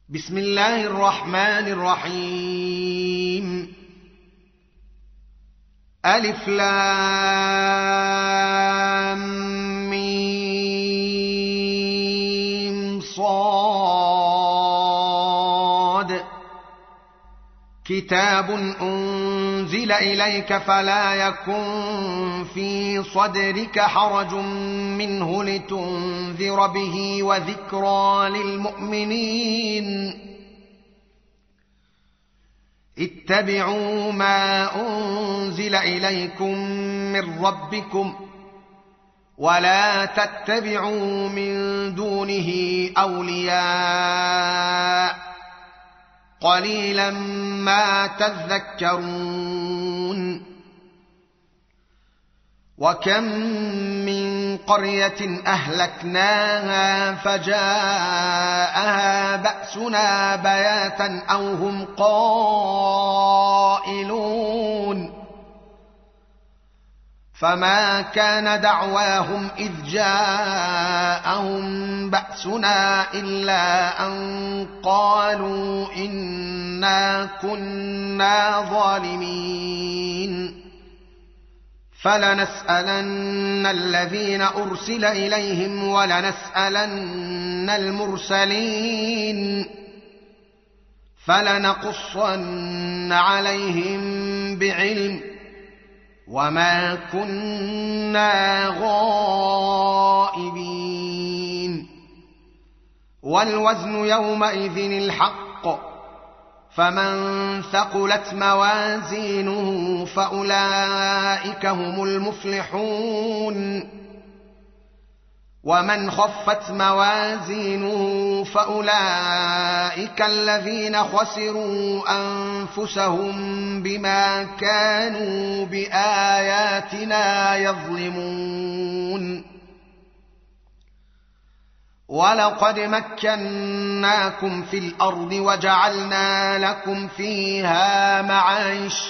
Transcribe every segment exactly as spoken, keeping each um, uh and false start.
بسم الله الرحمن الرحيم. ألف لام ميم صاد. كتاب أنزل إليك فلا يكن في صدرك حرج منه لتنذر به وذكرى للمؤمنين. اتبعوا ما أنزل إليكم من ربكم ولا تتبعوا من دونه أولياء قليلا ما تذكرون. وكم من قرية أهلكناها فجاءها بأسنا بياتا أو هم قائلون. فما كان دعواهم إذ جاءهم بأسنا إلا أن قالوا إنا كنا ظالمين. فلنسألن الذين أرسل إليهم ولنسألن المرسلين فلنقصن عليهم بعلم وما كنا غائبين. والوزن يومئذ الحق فمن ثقلت موازينه فأولئك هم المفلحون. ومن خفت موازينه فأولئك الذين خسروا أنفسهم بما كانوا بآياتنا يظلمون. ولقد مكناكم في الأرض وجعلنا لكم فيها معايش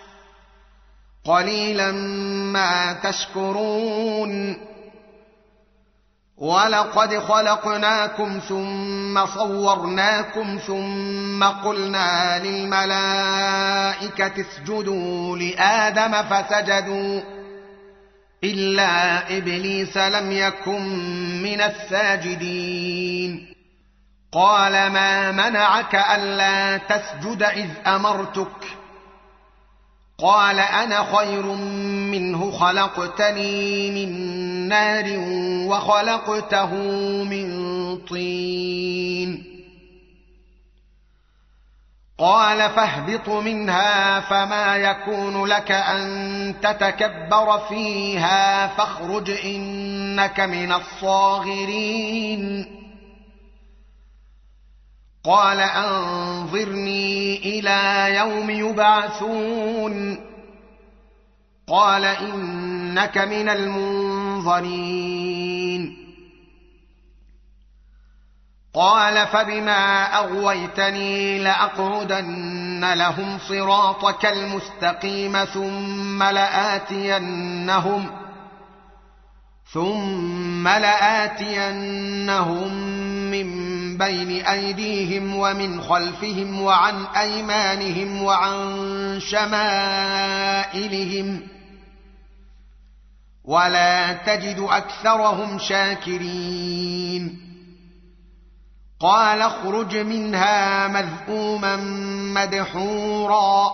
قليلا ما تشكرون. ولقد خلقناكم ثم صورناكم ثم قلنا للملائكة اسجدوا لآدم فسجدوا إلا إبليس لم يكن من الساجدين. قال ما منعك ألا تسجد إذ أمرتك؟ قال أنا خير منه خلقتني من نار وخلقته من طين. قال فاهبط منها فما يكون لك أن تتكبر فيها فاخرج إنك من الصاغرين. قال أنظرني إلى يوم يبعثون. قال إنك من المنظرين. قال فبما أغويتني لأقعدن لهم صراطك المستقيم ثم لآتينهم ثم لآتينهم من بين أيديهم ومن خلفهم وعن أيمانهم وعن شمائلهم ولا تجد أكثرهم شاكرين. قال اخرج منها مذءوما مدحورا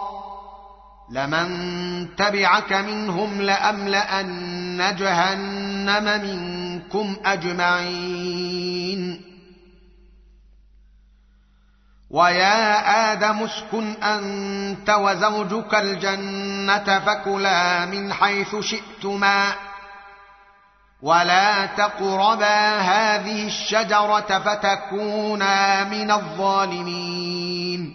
لمن تبعك منهم لأملأن جهنم منكم أجمعين. ويا آدم اسكن أنت وزوجك الجنة فكلا من حيث شئتما ولا تقربا هذه الشجرة فتكونا من الظالمين.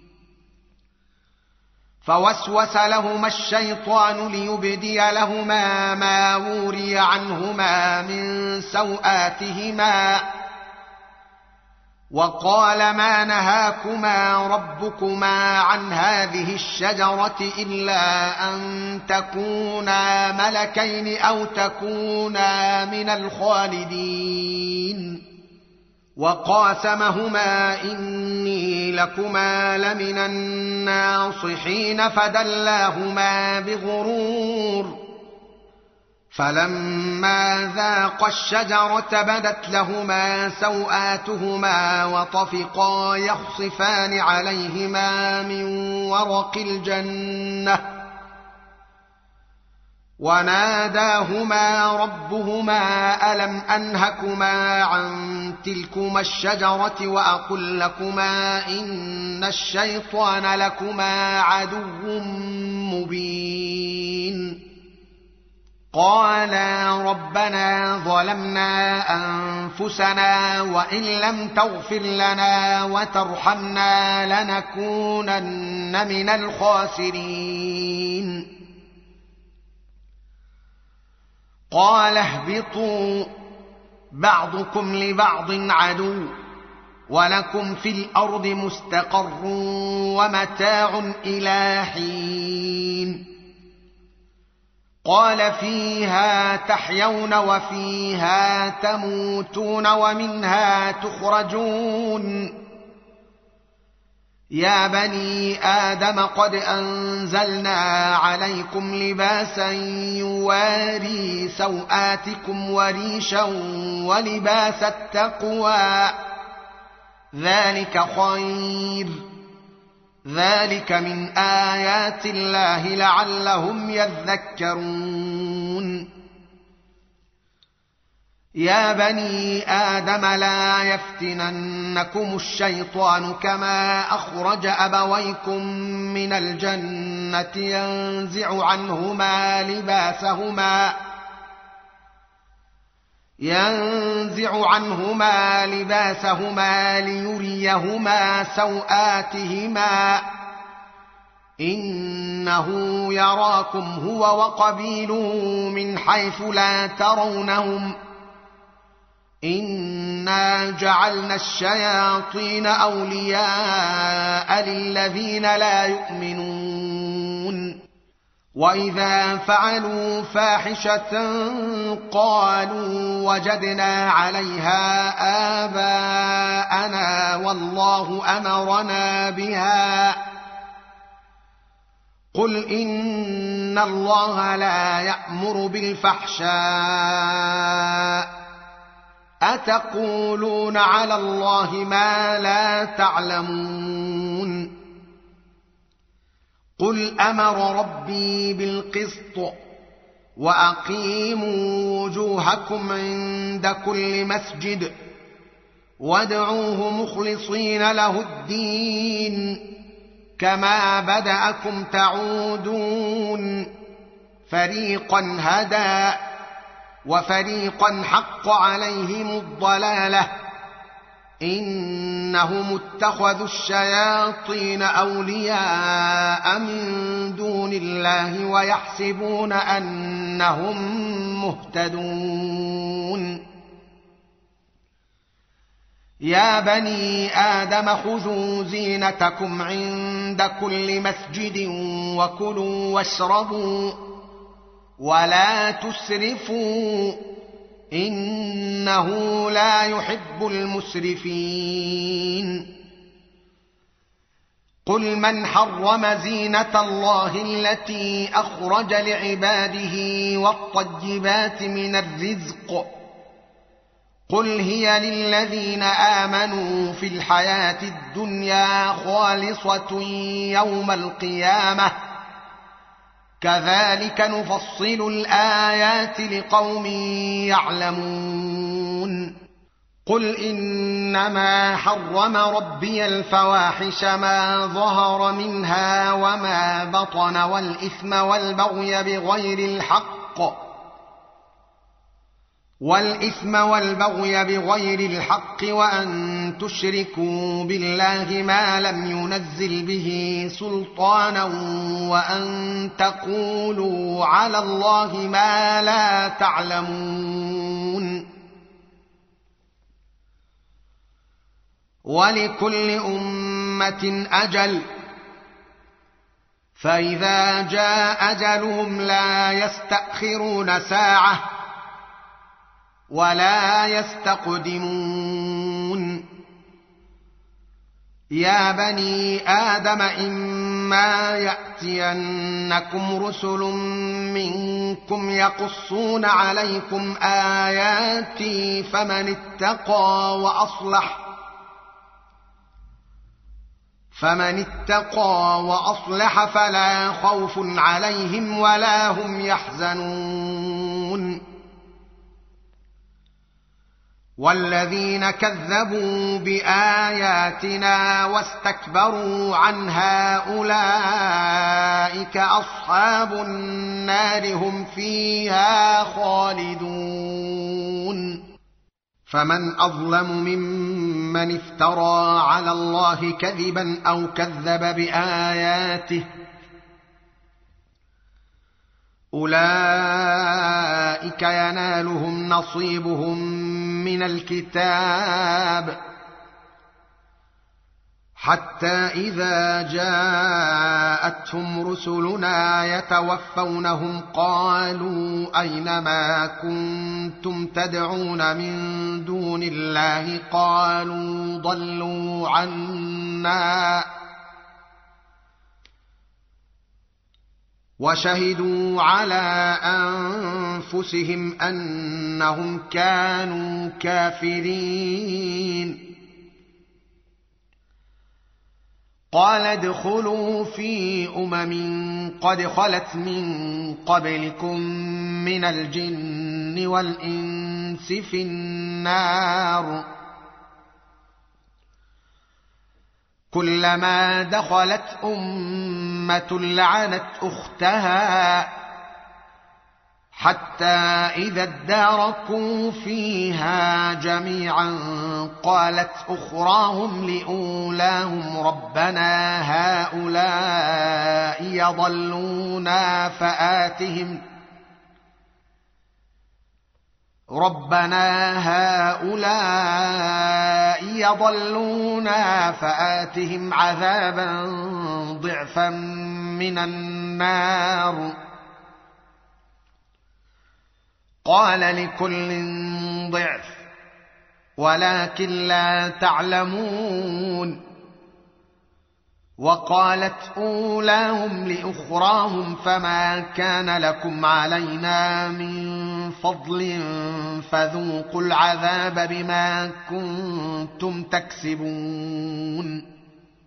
فوسوس لهما الشيطان ليبدي لهما ما وري عنهما من سوآتهما وقال ما نهاكما ربكما عن هذه الشجرة إلا أن تكونا ملكين أو تكونا من الخالدين وقاسمهما إني لكما لمن الناصحين فدلاهما بغرور فلما ذاقا الشجرة بدت لهما سوآتهما وطفقا يخصفان عليهما من ورق الجنة وناداهما ربهما ألم أنهكما عن تلكما الشجرة وأقل لكما إن الشيطان لكما عدو مبين قالا ربنا ظلمنا أنفسنا وإن لم تغفر لنا وترحمنا لنكونن من الخاسرين قال اهبطوا بعضكم لبعض عدو ولكم في الأرض مستقر ومتاع إلى حين قال فيها تحيون وفيها تموتون ومنها تخرجون يا بني آدم قد أنزلنا عليكم لباسا يواري سوآتكم وريشا ولباس التقوى ذلك خير ذلك من آيات الله لعلهم يذكرون يا بني آدم لا يفتننكم الشيطان كما أخرج أبويكم من الجنة ينزع عنهما لباسهما ينزع عنهما لباسهما ليريهما سوآتهما إنه يراكم هو وقبيله من حيث لا ترونهم إنا جعلنا الشياطين أولياء للذين لا يؤمنون وإذا فعلوا فاحشة قالوا وجدنا عليها آباءنا والله أمرنا بها قل إن الله لا يأمر بالفحشاء أتقولون على الله ما لا تعلمون قل أمر ربي بالقسط وأقيموا وجوهكم عند كل مسجد وادعوه مخلصين له الدين كما بدأكم تعودون فريقا هدى وفريقا حق عليهم الضلالة إنهم اتخذوا الشياطين أولياء من دون الله ويحسبون أنهم مهتدون يا بني آدم خذوا زينتكم عند كل مسجد وكلوا واشربوا ولا تسرفوا إنه لا يحب المسرفين قل من حرم زينة الله التي أخرج لعباده والطيبات من الرزق قل هي للذين آمنوا في الحياة الدنيا خالصة يوم القيامة كذلك نفصل الآيات لقوم يعلمون قل إنما حرم ربي الفواحش ما ظهر منها وما بطن والإثم والبغي بغير الحق والإثم والبغي بغير الحق وأن تشركوا بالله ما لم ينزل به سلطانا وأن تقولوا على الله ما لا تعلمون ولكل أمة أجل فإذا جاء أجلهم لا يستأخرون ساعة ولا يستقدمون يا بني آدم إما يأتينكم رسل منكم يقصون عليكم آياتي فمن اتقى وأصلح فمن اتقى وأصلح فلا خوف عليهم ولا هم يحزنون والذين كذبوا بآياتنا واستكبروا عنها أولئك أصحاب النار هم فيها خالدون فمن أظلم ممن افترى على الله كذبا أو كذب بآياته أولئك ينالهم نصيبهم من الكتاب حتى إذا جاءتهم رسلنا يتوفونهم قالوا أين ما كنتم تدعون من دون الله قالوا ضلوا عنا وشهدوا على أنفسهم أنهم كانوا كافرين قال ادخلوا في أمم قد خلت من قبلكم من الجن والإنس في النار كلما دخلت أمة لعنت أختها حتى إذا اداركوا فيها جميعا قالت أخراهم لأولاهم ربنا هؤلاء يضلونا فآتهم ربنا هؤلاء يضلونا فآتهم عذابا ضعفا من النار قال لكل ضعف ولكن لا تعلمون وقالت أولاهم لأخراهم فما كان لكم علينا من فضل فذوقوا العذاب بما كنتم تكسبون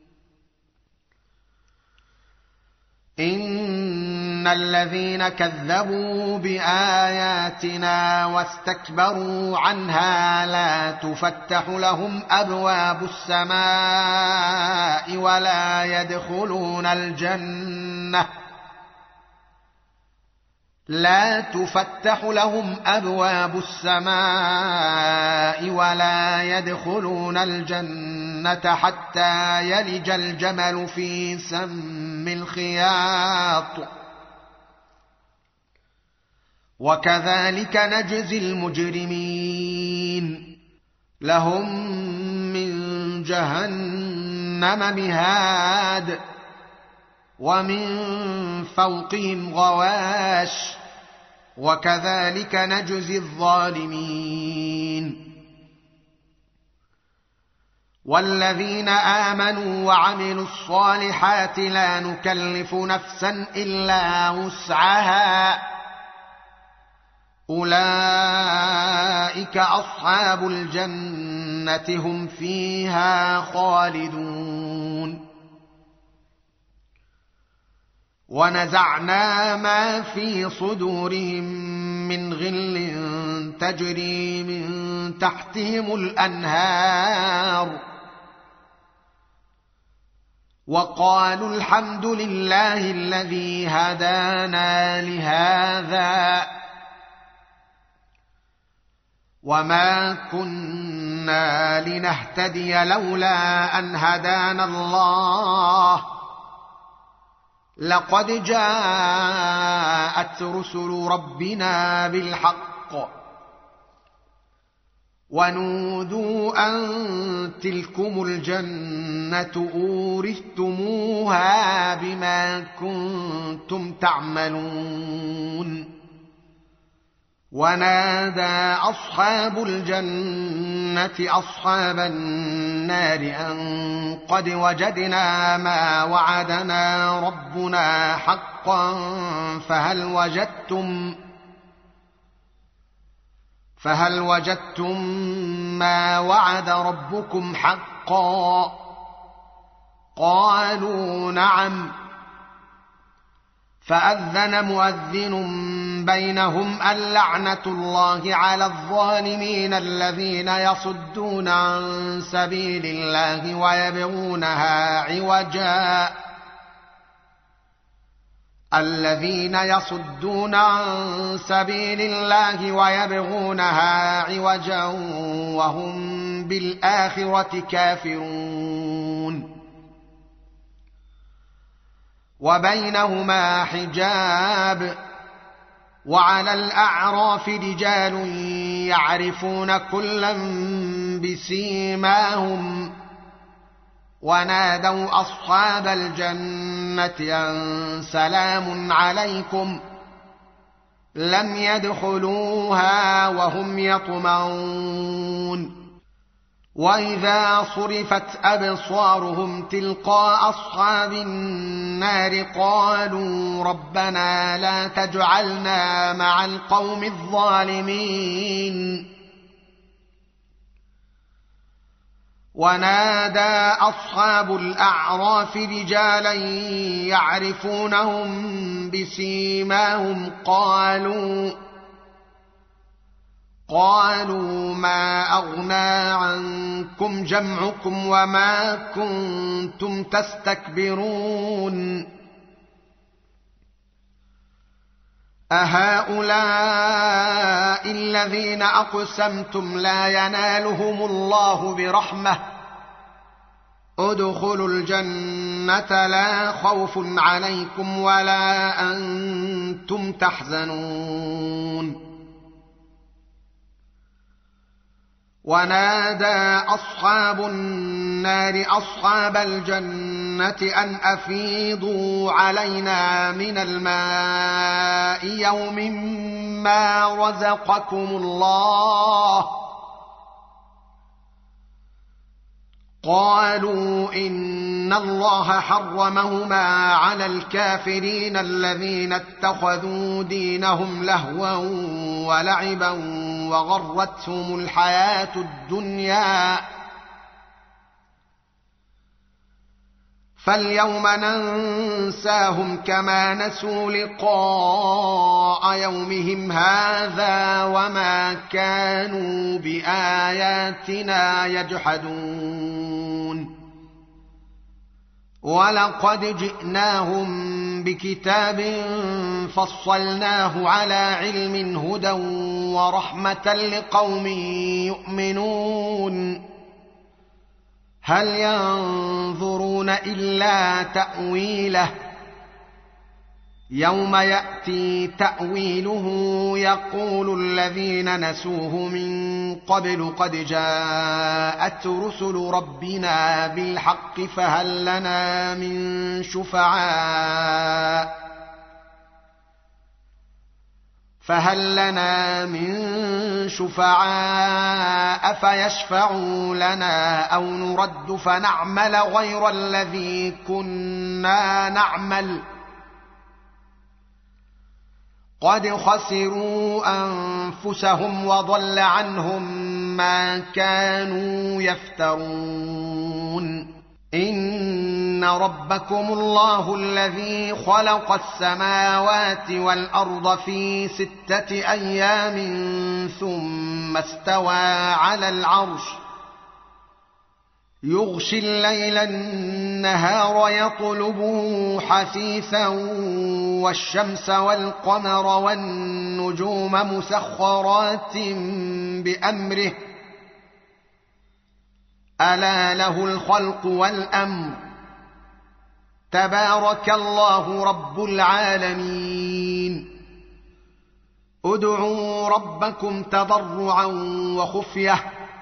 إن الذين كذبوا بآياتنا واستكبروا عنها لا تفتح لهم أبواب السماء ولا يدخلون الجنة لا تفتح لهم أبواب السماء ولا يدخلون الجنة حتى يلج الجمل في سم الخياط وكذلك نجزي المجرمين لهم من جهنم مهاد ومن فوقهم غواش وكذلك نجزي الظالمين والذين آمنوا وعملوا الصالحات لا نكلف نفسا إلا وسعها أولئك أصحاب الجنة هم فيها خالدون ونزعنا ما في صدورهم من غل تجري من تحتهم الأنهار وقالوا الحمد لله الذي هدانا لهذا وما كنا لنهتدي لولا أن هدانا الله لقد جاءت رسل ربنا بالحق ونودوا أن تلكم الجنة أورثتموها بما كنتم تعملون ونادى أصحاب الجنة أصحاب النار أن قد وجدنا ما وعدنا ربنا حقا فهل وجدتم فهل وجدتم ما وعد ربكم حقا؟ قالوا نعم. فأذن مؤذن بينهم اللعنة الله على الظالمين الذين يصدون عن سبيل الله ويبغونها عوجا الذين يصدون عن سبيل الله ويبغونها عوجا وهم بالآخرة كافرون. وبينهما حجاب وعلى الأعراف رجال يعرفون كلا بسيماهم ونادوا أصحاب الجنة أن سلام عليكم لم يدخلوها وهم يطمعون. وإذا صرفت أبصارهم تلقاء أصحاب النار قالوا ربنا لا تجعلنا مع القوم الظالمين. ونادى أصحاب الأعراف رجالا يعرفونهم بسيماهم قالوا قالوا ما أغنى عنكم جمعكم وما كنتم تستكبرون أهؤلاء الذين أقسمتم لا ينالهم الله برحمة ادخلوا الجنة لا خوف عليكم ولا أنتم تحزنون. ونادى أصحاب النار أصحاب الجنة أن أفيضوا علينا من الماء يوم ما رزقكم الله قالوا إن الله حرمهما على الكافرين الذين اتخذوا دينهم لهوا ولعبا وغرتهم الحياة الدنيا فاليوم ننساهم كما نسوا لقاء يومهم هذا وما كانوا بآياتنا يجحدون. ولقد جئناهم بكتاب فصلناه على علم هدى ورحمة لقوم يؤمنون هل ينظرون إلا تأويله يوم يأتي تأويله يقول الذين نسوه من قبل قد جاءت رسل ربنا بالحق فهل لنا من شفعاء فهل لنا من شفعاء فيشفعوا لنا أو نرد فنعمل غير الذي كنا نعمل قد خسروا أنفسهم وضل عنهم ما كانوا يفترون. إن ربكم الله الذي خلق السماوات والأرض في ستة أيام ثم استوى على العرش يغشي الليل النهار يطلبه حثيثا والشمس والقمر والنجوم مسخرات بأمره ألا له الخلق والأمر تبارك الله رب العالمين. ادعوا ربكم تضرعا وخفية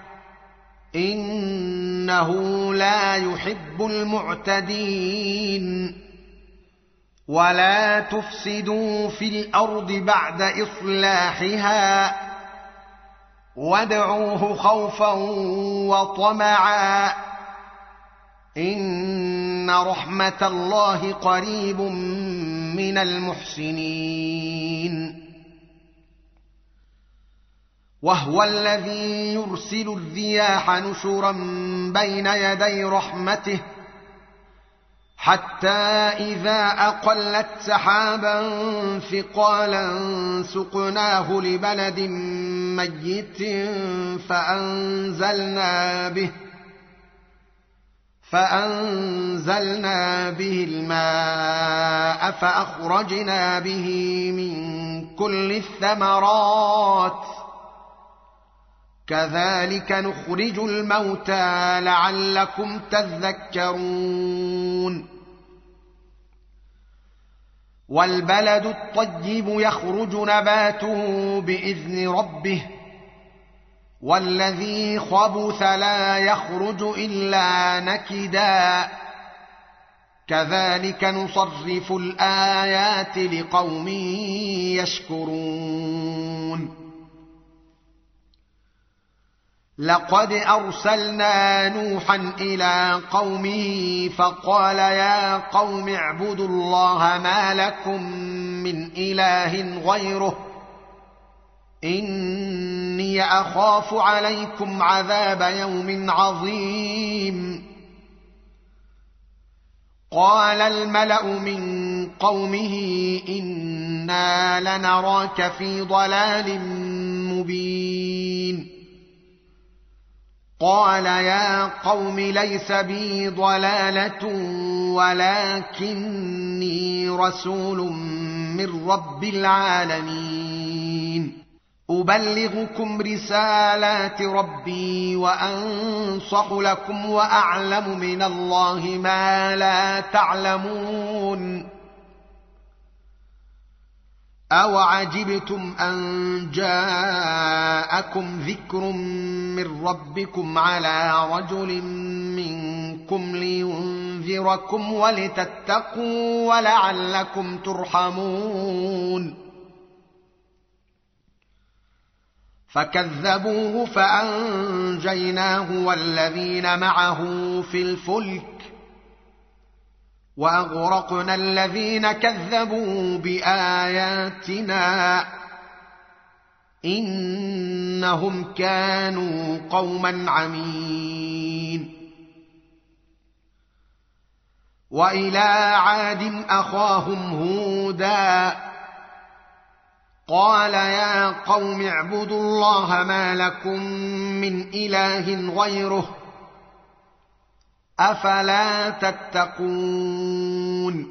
إنه لا يحب المعتدين. ولا تفسدوا في الأرض بعد إصلاحها وادعوه خوفا وطمعا إن رحمة الله قريب من المحسنين وهو الذي يرسل الرياح نشرا بين يدي رحمته حتى إذا أقلت سحابا ثقالا سقناه لبلد ميت فأنزلنا به فأنزلنا به الماء فأخرجنا به من كل الثمرات كذلك نخرج الموتى لعلكم تذكرون والبلد الطيب يخرج نباته بإذن ربه والذي خبث لا يخرج إلا نكدا كذلك نصرف الآيات لقوم يشكرون لقد أرسلنا نوحا إلى قومه فقال يا قوم اعبدوا الله ما لكم من إله غيره إني أخاف عليكم عذاب يوم عظيم قال الملأ من قومه إنا لنراك في ضلال مبين قال يا قوم ليس بي ضلالة ولكني رسول من رب العالمين أبلغكم رسالات ربي وأنصح لكم وأعلم من الله ما لا تعلمون أوعجبتم أن جاءكم ذكر من ربكم على رجل منكم لينذركم ولتتقوا ولعلكم ترحمون فكذبوه فأنجيناه والذين معه في الفلك وأغرقنا الذين كذبوا بآياتنا إنهم كانوا قوما عمين وإلى عاد أخاهم هودا قال يا قوم اعبدوا الله ما لكم من إله غيره أفلا تتقون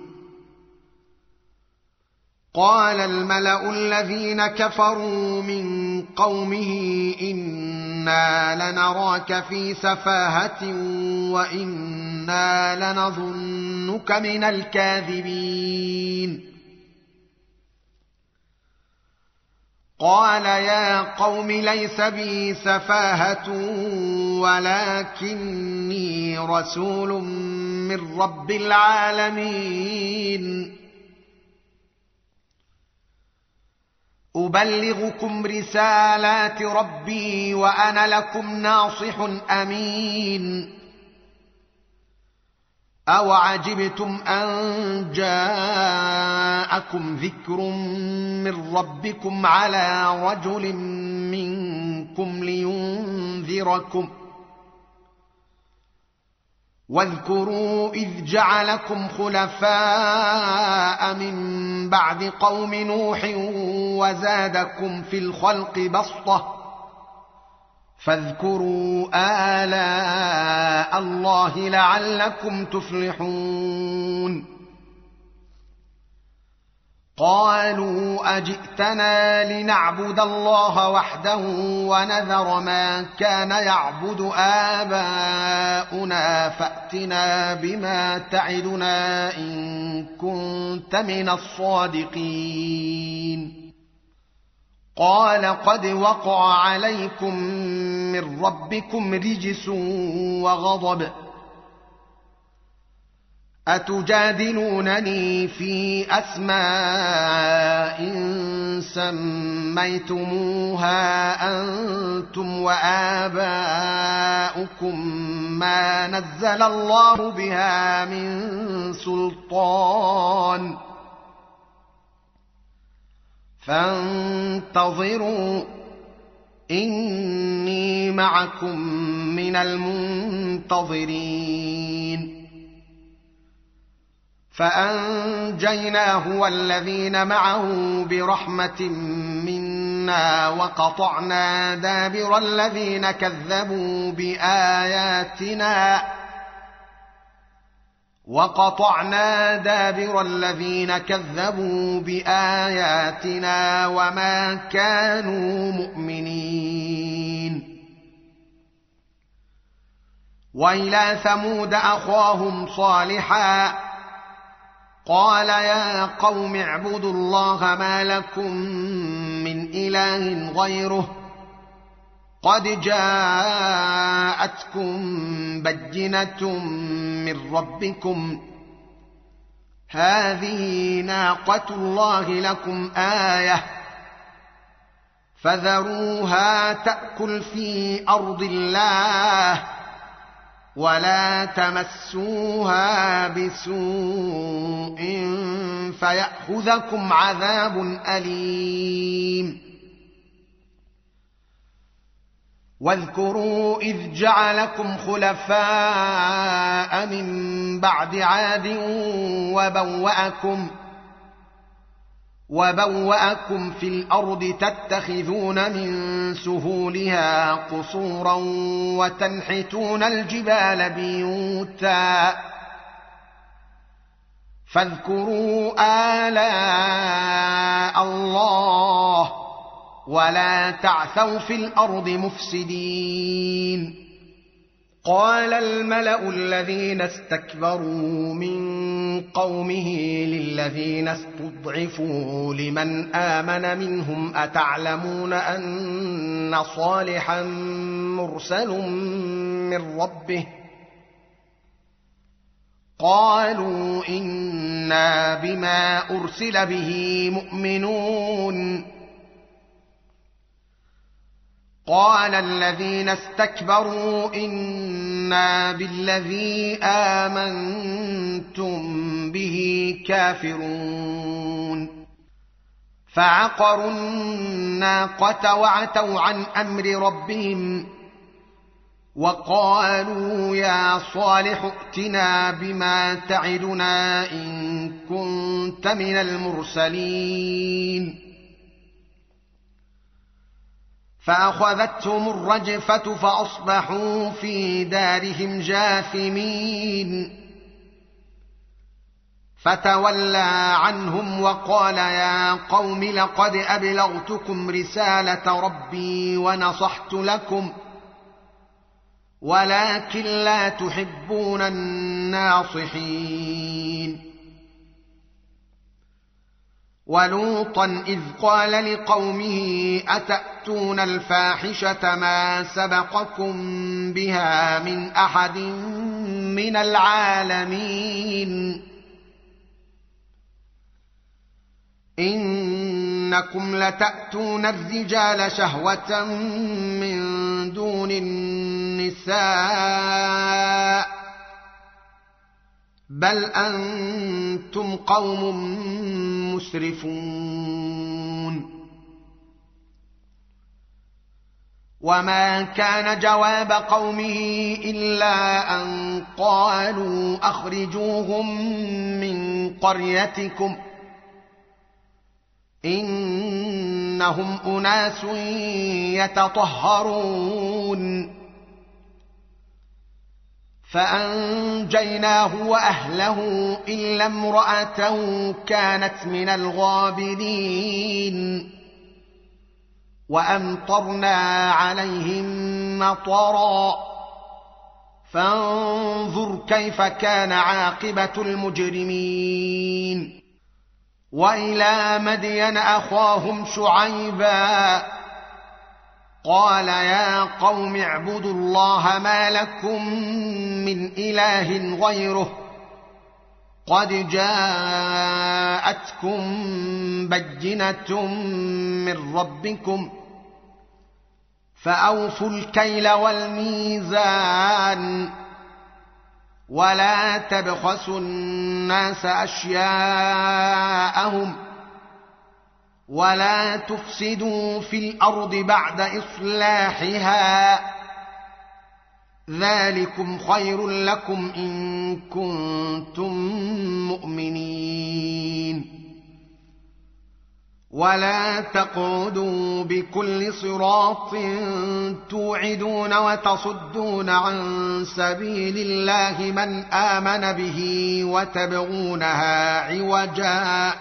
قال الملأ الذين كفروا من قومه إنا لنراك في سفاهة وإنا لنظنك من الكاذبين قال يا قوم ليس بي سفاهة ولكني رسول من رب العالمين أبلغكم رسالات ربي وأنا لكم ناصح أمين أوعجبتم أن جاءكم ذكر من ربكم على رجل منكم لينذركم واذكروا إذ جعلكم خلفاء من بعد قوم نوح وزادكم في الخلق بسطة فاذكروا آلاء الله لعلكم تفلحون قالوا أجئتنا لنعبد الله وحده ونذر ما كان يعبد آباؤنا فأتنا بما تعدنا إن كنت من الصادقين قال قد وقع عليكم من ربكم رجس وغضب أتجادلونني في أسماء سميتموها أنتم وآباؤكم ما نزل الله بها من سلطان فانتظروا إني معكم من المنتظرين فأنجيناه والذين معه برحمة منا وقطعنا دابر الذين كذبوا بآياتنا وقطعنا دابر الذين كذبوا بآياتنا وما كانوا مؤمنين وإلى ثمود أخاهم صالحا قال يا قوم اعبدوا الله ما لكم من إله غيره قد جاءتكم بينة من ربكم هذه ناقة الله لكم آية فذروها تأكل في أرض الله ولا تمسوها بسوء فيأخذكم عذاب أليم واذكروا إذ جعلكم خلفاء من بعد عاد وبوأكم وبوأكم في الأرض تتخذون من سهولها قصورا وتنحتون الجبال بيوتا فاذكروا آلاء الله ولا تعثوا في الأرض مفسدين قال الملأ الذين استكبروا من قومه للذين استضعفوا لمن آمن منهم أتعلمون أن صالحا مرسل من ربه قالوا إنا بما أرسل به مؤمنون قال الذين استكبروا إنا بالذي آمنتم به كافرون فعقروا الناقة وعتوا عن أمر ربهم وقالوا يا صالح ائتنا بما تعدنا إن كنت من المرسلين فأخذتهم الرجفة فأصبحوا في دارهم جاثمين فتولى عنهم وقال يا قوم لقد أبلغتكم رسالة ربي ونصحت لكم ولكن لا تحبون الناصحين ولوطا إذ قال لقومه أتأتون الفاحشة ما سبقكم بها من أحد من العالمين إنكم لتأتون الرجال شهوة من دون النساء بل أنتم قوم مسرفون وما كان جواب قومه إلا أن قالوا أخرجوهم من قريتكم إنهم أناس يتطهرون فأنجيناه وأهله إلا امرأته كانت من الغابرين وأمطرنا عليهم مطرا فانظر كيف كان عاقبة المجرمين وإلى مدين أخاهم شعيبا قال يا قوم اعبدوا الله ما لكم من إله غيره قد جاءتكم بينة من ربكم فأوفوا الكيل والميزان ولا تبخسوا الناس أشياءهم ولا تفسدوا في الأرض بعد إصلاحها ذلكم خير لكم إن كنتم مؤمنين ولا تقعدوا بكل صراط توعدون وتصدون عن سبيل الله من آمن به وتبغونها عوجا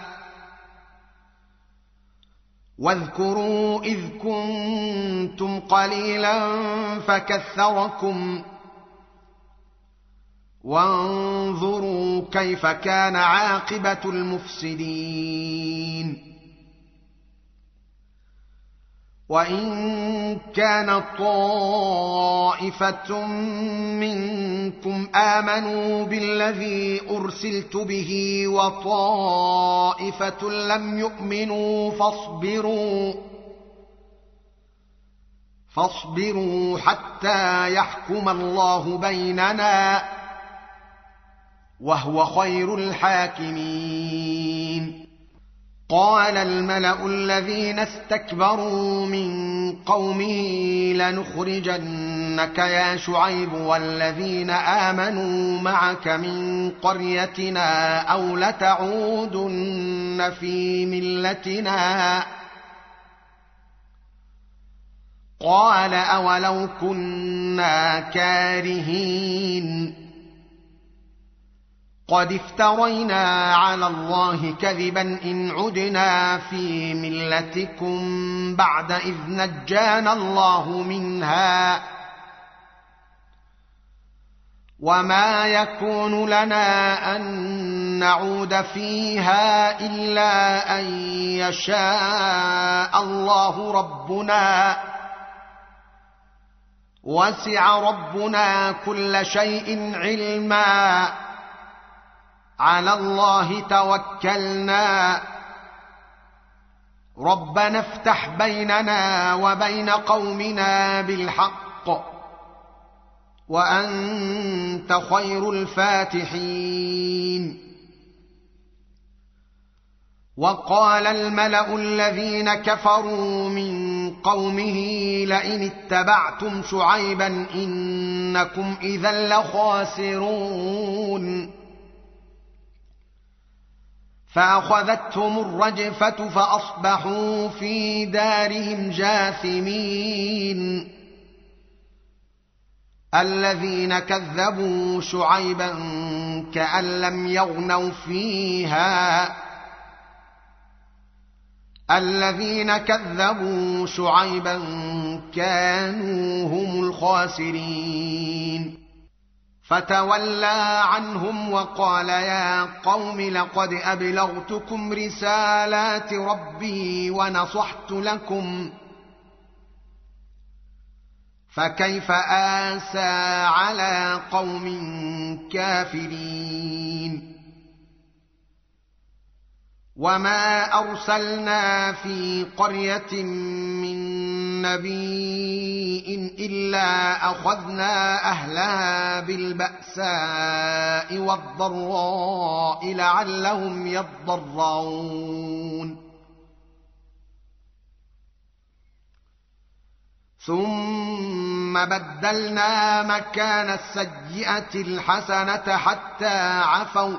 واذكروا إذ كنتم قليلا فكثركم وانظروا كيف كان عاقبة المفسدين وإن كان طائفة منكم آمنوا بالذي أرسلت به وطائفة لم يؤمنوا فاصبروا فاصبروا حتى يحكم الله بيننا وهو خير الحاكمين قال الملأ الذين استكبروا من قومه لنخرجنك يا شعيب والذين آمنوا معك من قريتنا أو لتعودن في ملتنا قال أولو كنا كارهين قد افترينا على الله كذبا إن عدنا في ملتكم بعد إذ نجانا الله منها وما يكون لنا أن نعود فيها إلا أن يشاء الله ربنا وسع ربنا كل شيء علما على الله توكلنا ربنا افتح بيننا وبين قومنا بالحق وأنت خير الفاتحين وقال الملأ الذين كفروا من قومه لئن اتبعتم شعيبا إنكم إذا لخاسرون فأخذتهم الرجفة فأصبحوا في دارهم جاثمين الذين كذبوا شعيبا كأن لم يغنوا فيها الذين كذبوا شعيبا كانوا هم الخاسرين فتولى عنهم وقال يا قوم لقد أبلغتكم رسالات ربي ونصحت لكم فكيف آسى على قوم كافرين وما أرسلنا في قرية من نبي إلا أخذنا أهلها بالبأساء والضراء لعلهم يضرعون ثم بدلنا مكان السيئة الحسنة حتى عفوا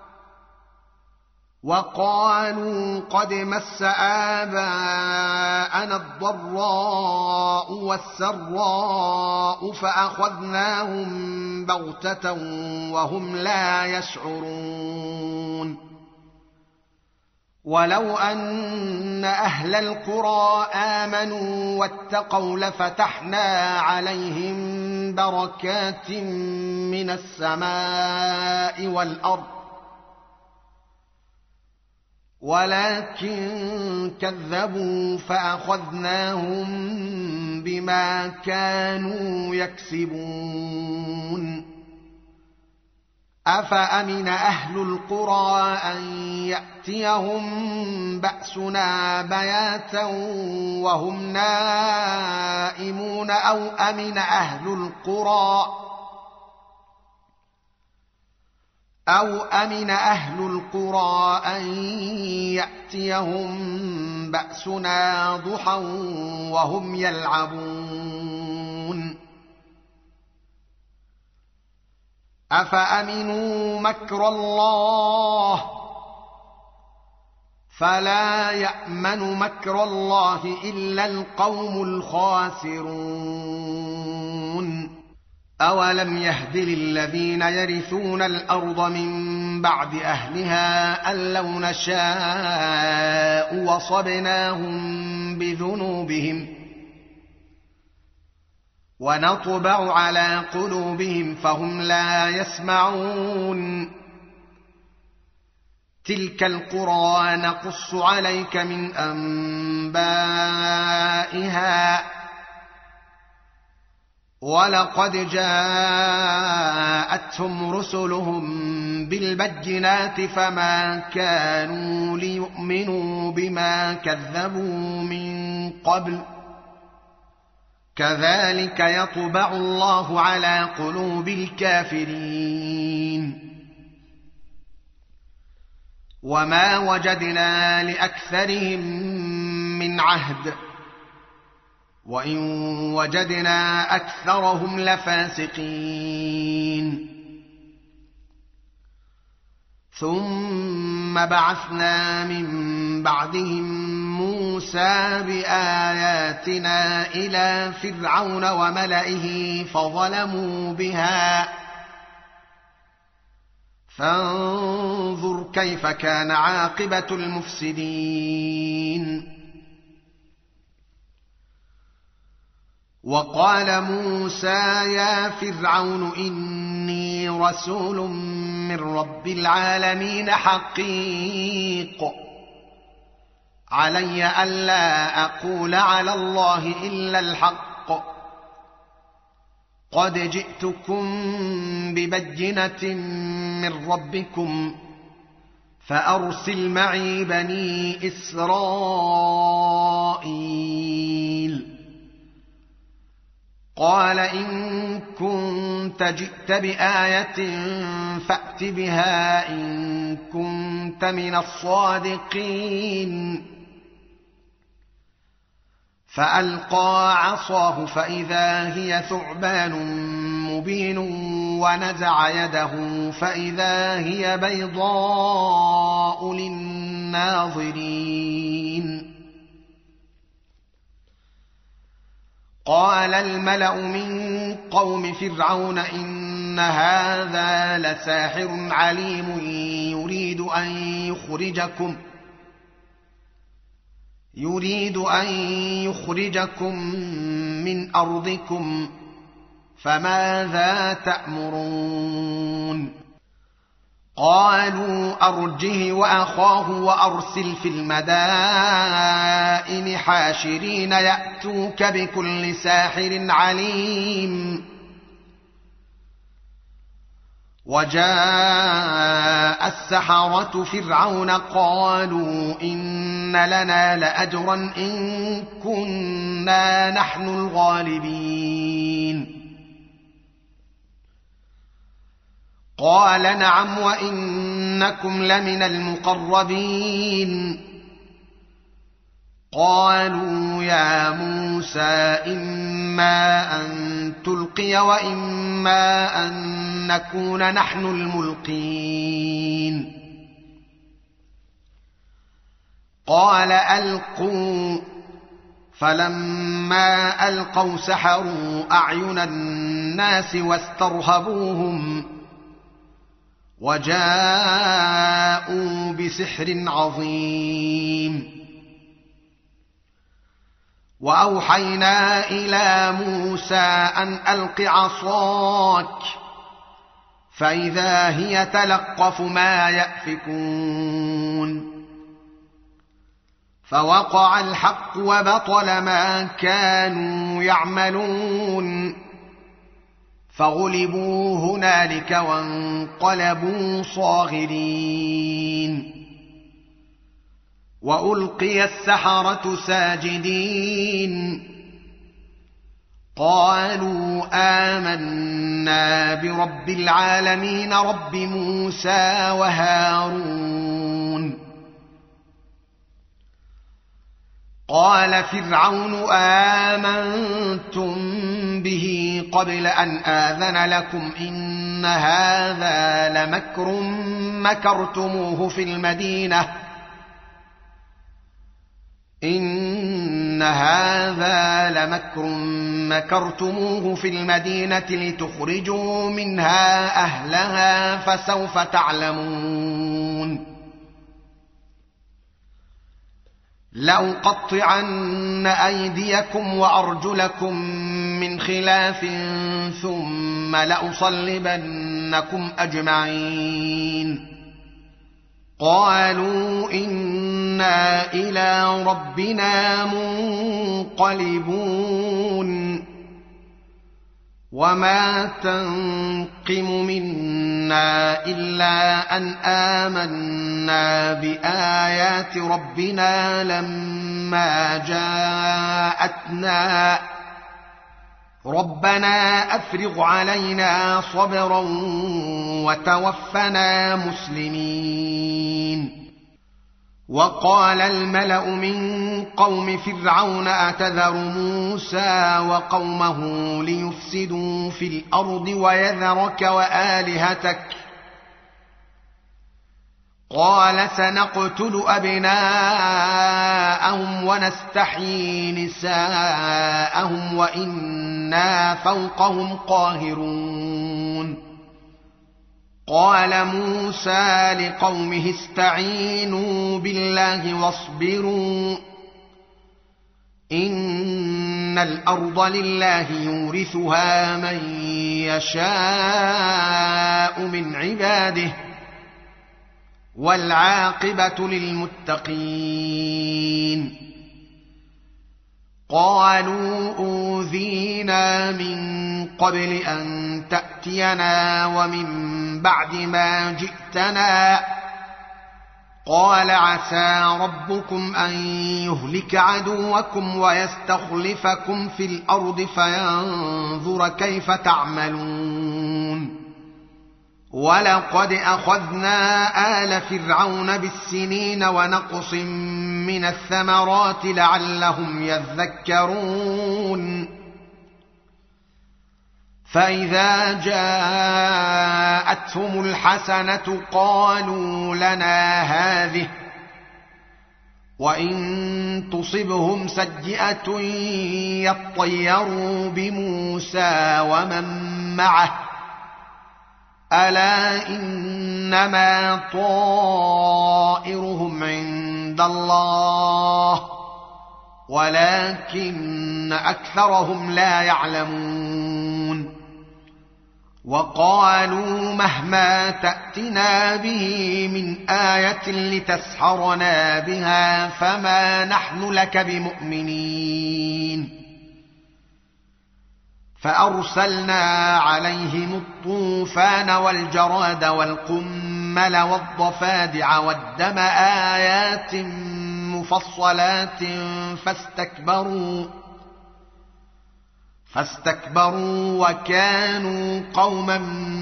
وقالوا قد مس آباءنا الضراء والسراء فأخذناهم بغتة وهم لا يشعرون ولو أن أهل القرى آمنوا واتقوا لفتحنا عليهم بركات من السماء والأرض ولكن كذبوا فأخذناهم بما كانوا يكسبون أفأمن أهل القرى أن يأتيهم بأسنا بياتا وهم نائمون أو أمن أهل القرى أو أمن أهل القرى أن يأتيهم بأسنا ضحى وهم يلعبون أفأمنوا مكر الله فلا يأمن مكر الله إلا القوم الخاسرون أولم يهد للذين يرثون الأرض من بعد أهلها أن لو نشاء وصبناهم بذنوبهم ونطبع على قلوبهم فهم لا يسمعون تلك القرى نقص عليك من أنبائها ولقد جاءتهم رسلهم بالبينات فما كانوا ليؤمنوا بما كذبوا من قبل كذلك يطبع الله على قلوب الكافرين وما وجدنا لأكثرهم من عهد وإن وجدنا أكثرهم لفاسقين ثم بعثنا من بعدهم موسى بآياتنا إلى فرعون وملئه فظلموا بها فانظر كيف كان عاقبة المفسدين وقال موسى يا فرعون إني رسول من رب العالمين حقيق علي ألا أقول على الله إلا الحق قد جئتكم ببينة من ربكم فأرسل معي بني إسرائيل قال إن كنت جئت بآية فأت بها إن كنت من الصادقين فألقى عصاه فإذا هي ثعبان مبين ونزع يده فإذا هي بيضاء للناظرين قال الملأ من قوم فرعون إن هذا لساحر عليم يريد أن يخرجكم يريد أن يخرجكم من أرضكم فماذا تأمرون قالوا أرجه وأخاه وأرسل في المدائن حاشرين يأتوك بكل ساحر عليم وجاء السحرة فرعون قالوا إن لنا لأجرا إن كنا نحن الغالبين قال نعم وإنكم لمن المقربين قالوا يا موسى إما أن تلقي وإما أن نكون نحن الملقين قال ألقوا فلما ألقوا سحروا أعين الناس واسترهبوهم وجاءوا بسحر عظيم وأوحينا إلى موسى أن ألق عصاك فإذا هي تلقف ما يأفكون فوقع الحق وبطل ما كانوا يعملون فغلبوا هنالك وانقلبوا صاغرين وألقي السحرة ساجدين قالوا آمنا برب العالمين رب موسى وهارون قال فرعون آمنتم به قبل أن آذن لكم إن هذا لمكر مكرتموه في المدينة إن هذا لمكر مكرتموه في المدينة لتخرجوا منها أهلها فسوف تعلمون لأقطعن أيديكم وأرجلكم من خلاف ثم لأصلبنكم أجمعين قالوا إنا إلى ربنا منقلبون وما تنقم منا إلا أن آمنا بآيات ربنا لما جاءتنا ربنا أفرغ علينا صبرا وتوفنا مسلمين وقال الملأ من قوم فرعون أتذر موسى وقومه ليفسدوا في الأرض ويذرك وآلهتك قال سنقتل أبناءهم ونستحيي نساءهم وإنا فوقهم قاهرون قال موسى لقومه استعينوا بالله واصبروا إن الأرض لله يورثها من يشاء من عباده والعاقبة للمتقين قالوا أوذينا من قبل أن تأتينا ومن بعد ما جئتنا قال عسى ربكم أن يهلك عدوكم ويستخلفكم في الأرض فينظر كيف تعملون ولقد أخذنا آل فرعون بالسنين ونقص من الثمرات لعلهم يذكرون فإذا جاءتهم الحسنة قالوا لنا هذه وإن تصبهم سيئة يطيروا بموسى ومن معه ألا إنما طائرهم عند الله ولكن أكثرهم لا يعلمون وقالوا مهما تأتنا به من آية لتسحرنا بها فما نحن لك بمؤمنين فأرسلنا عليهم الطوفان والجراد والقمل والضفادع والدم آيات مفصلات فاستكبروا فاستكبروا وكانوا قوما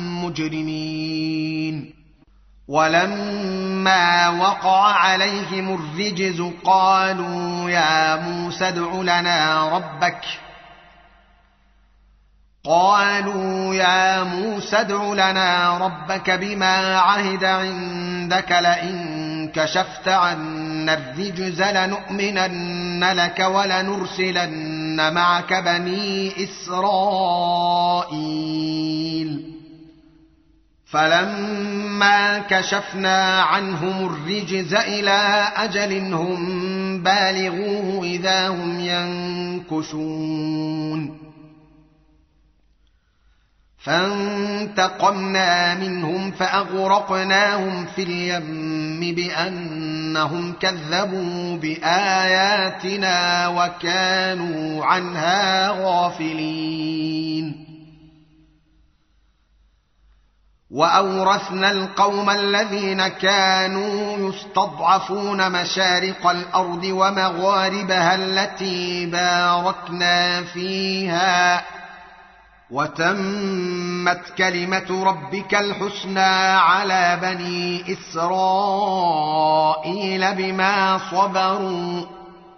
مجرمين ولما وقع عليهم الرجز قالوا يا موسى ادع لنا ربك قالوا يا موسى ادع لنا ربك بما عهد عندك لئن كشفت عنا الرجز لنؤمنن لك ولنرسلن معك بني إسرائيل فلما كشفنا عنهم الرجز إلى أجل هم بالغوه إذا هم ينكثون فانتقمنا منهم فأغرقناهم في اليم بأنهم كذبوا بآياتنا وكانوا عنها غافلين وأورثنا القوم الذين كانوا يستضعفون مشارق الأرض ومغاربها التي باركنا فيها وتمت كلمة ربك الحسنى على بني إسرائيل بما صبروا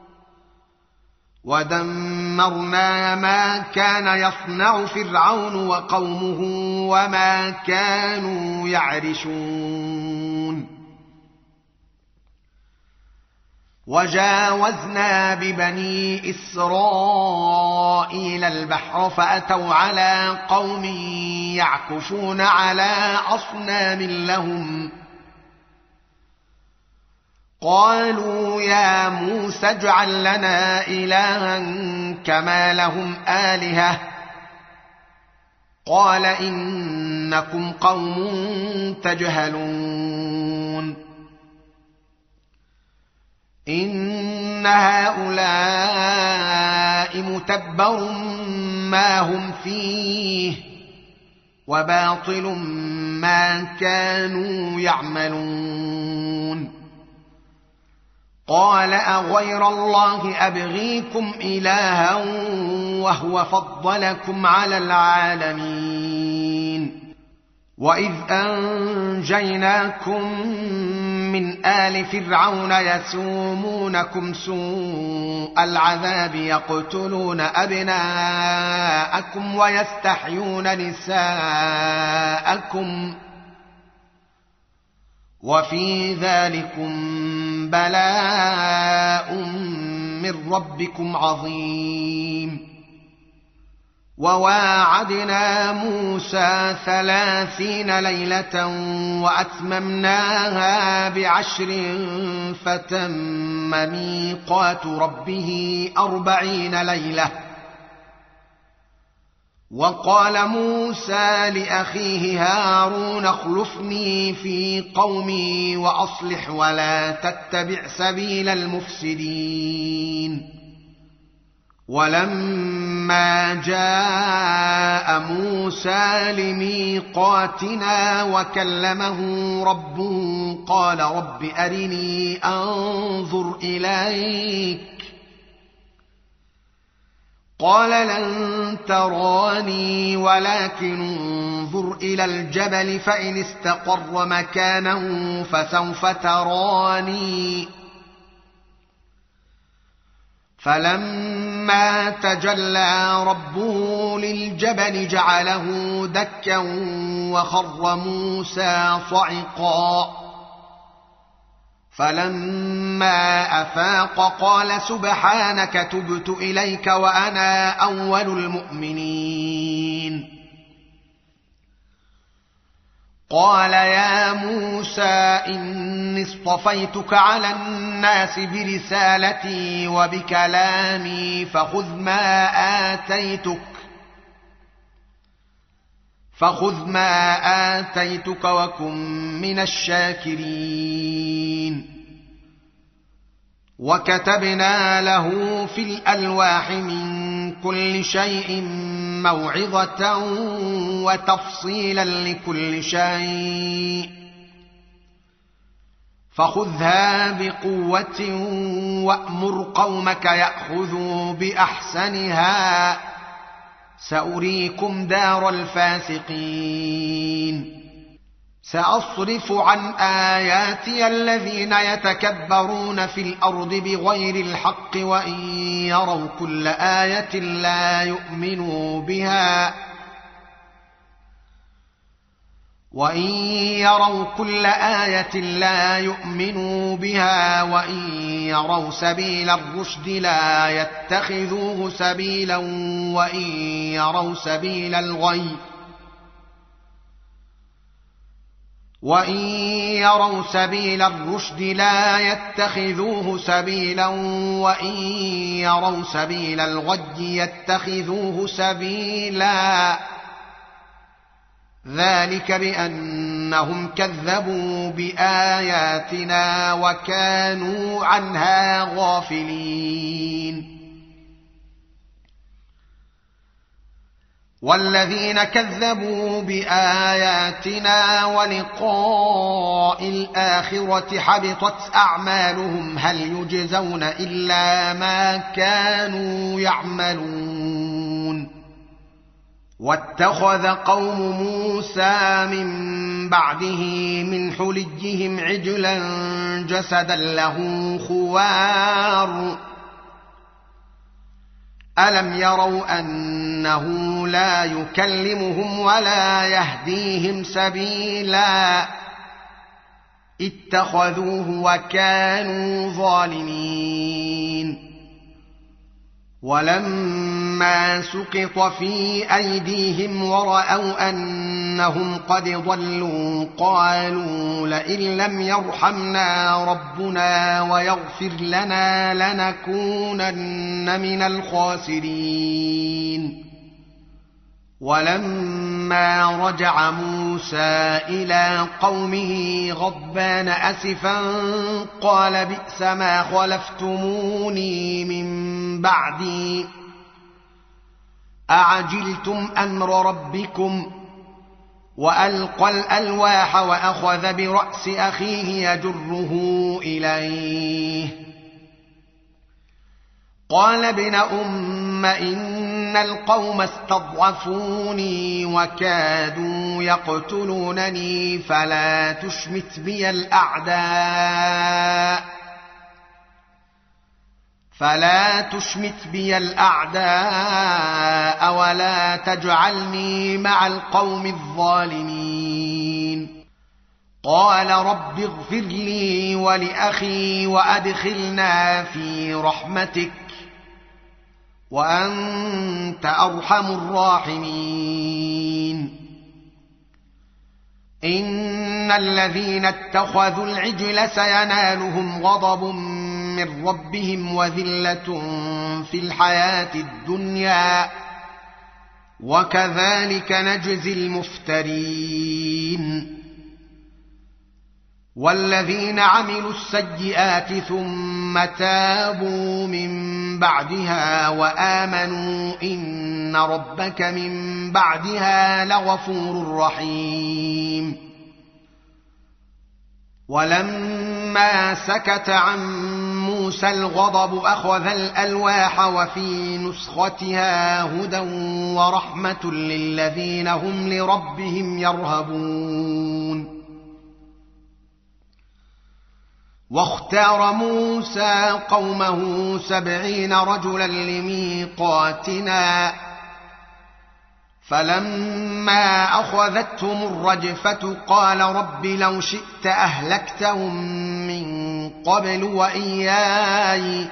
ودمرنا ما كان يصنع فرعون وقومه وما كانوا يعرشون وجاوزنا ببني إسرائيل البحر فأتوا على قوم يعكفون على أصنام لهم قالوا يا موسى اجعل لنا إلها كما لهم آلهة قال إنكم قوم تجهلون إن هؤلاء متبر ما هم فيه وباطل ما كانوا يعملون قال أغير الله أبغيكم إلها وهو فضلكم على العالمين وإذ أنجيناكم من آل فرعون يسومونكم سوء العذاب يقتلون أبناءكم ويستحيون نساءكم وفي ذلكم بلاء من ربكم عظيم وواعدنا موسى ثلاثين ليلة وأتممناها بعشر فتم ميقات ربه أربعين ليلة وقال موسى لأخيه هارون اخلفني في قومي وأصلح ولا تتبع سبيل المفسدين ولما جاء موسى لميقاتنا وكلمه ربه قال رب أرني أنظر إليك قال لن تراني ولكن انظر إلى الجبل فإن استقر مكانه فسوف تراني فلما تجلى ربه للجبل جعله دكا وخر موسى صعقا فلما أفاق قال سبحانك تبت إليك وأنا أول المؤمنين قال يا موسى إني اصطفيتك على الناس برسالتي وبكلامي فخذ ما آتيتك فخذ ما آتيتك وكن من الشاكرين وكتبنا له في الألواح من كل شيء موعظة وتفصيلا لكل شيء فخذها بقوة وأمر قومك يأخذوا بأحسنها سأريكم دار الفاسقين سأصرف عن آياتي الذين يتكبرون في الأرض بغير الحق وإن يروا كل آية لا يؤمنوا بها وإن يروا كل آية لا يؤمنوا بها وإن يروا سبيل الرشد لا يتخذوه سبيلا وإن يروا سبيل الغي وإن يروا سبيل الرشد لا يتخذوه سبيلا وإن يروا سبيل الغي يتخذوه سبيلا ذلك بأنهم كذبوا بآياتنا وكانوا عنها غافلين والذين كذبوا بآياتنا ولقاء الآخرة حبطت أعمالهم هل يجزون إلا ما كانوا يعملون واتخذ قوم موسى من بعده من حليهم عجلا جسدا له خوار ألم يروا أنه لا يكلمهم ولا يهديهم سبيلا اتخذوه وكانوا ظالمين ولما سقط في أيديهم ورأوا أنهم قد ضلوا قالوا لئن لم يرحمنا ربنا ويغفر لنا لنكونن من الخاسرين ولما رجع موسى إلى قومه غضبان أسفا قال بئس ما خلفتموني من بعدي أعجلتم أمر ربكم وألقى الألواح وأخذ برأس أخيه يجره إليه قال ابن أم إن القوم استضعفوني وكادوا يقتلونني فلا تشمت بي الأعداء فلا تشمت بي الأعداء ولا تجعلني مع القوم الظالمين قال رب اغفر لي ولأخي وأدخلنا في رحمتك وأنت أرحم الراحمين إن الذين اتخذوا العجل سينالهم غضب من ربهم وذلة في الحياة الدنيا وكذلك نجزي المفترين والذين عملوا السيئات ثم تابوا من بعدها وآمنوا إن ربك من بعدها لغفور رحيم ولما سكت عن موسى الغضب أخذ الألواح وفي نسختها هدى ورحمة للذين هم لربهم يرهبون واختار موسى قومه سبعين رجلا لميقاتنا فلما أخذتهم الرجفة قال رب لو شئت أهلكتهم من قبل وإياي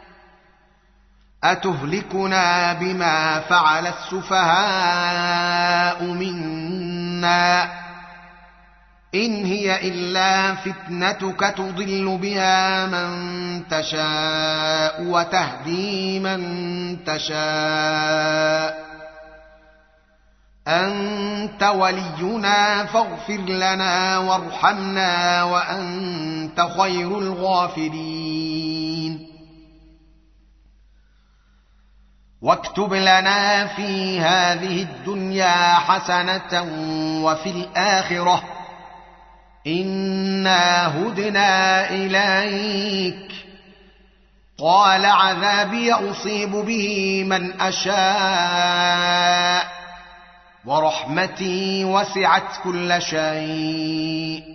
أتهلكنا بما فعل السفهاء منا إن هي إلا فتنتك تضل بها من تشاء وتهدي من تشاء أنت ولينا فاغفر لنا وارحمنا وأنت خير الغافرين واكتب لنا في هذه الدنيا حسنة وفي الآخرة إنا هدنا إليك قال عذابي أصيب به من أشاء ورحمتي وسعت كل شيء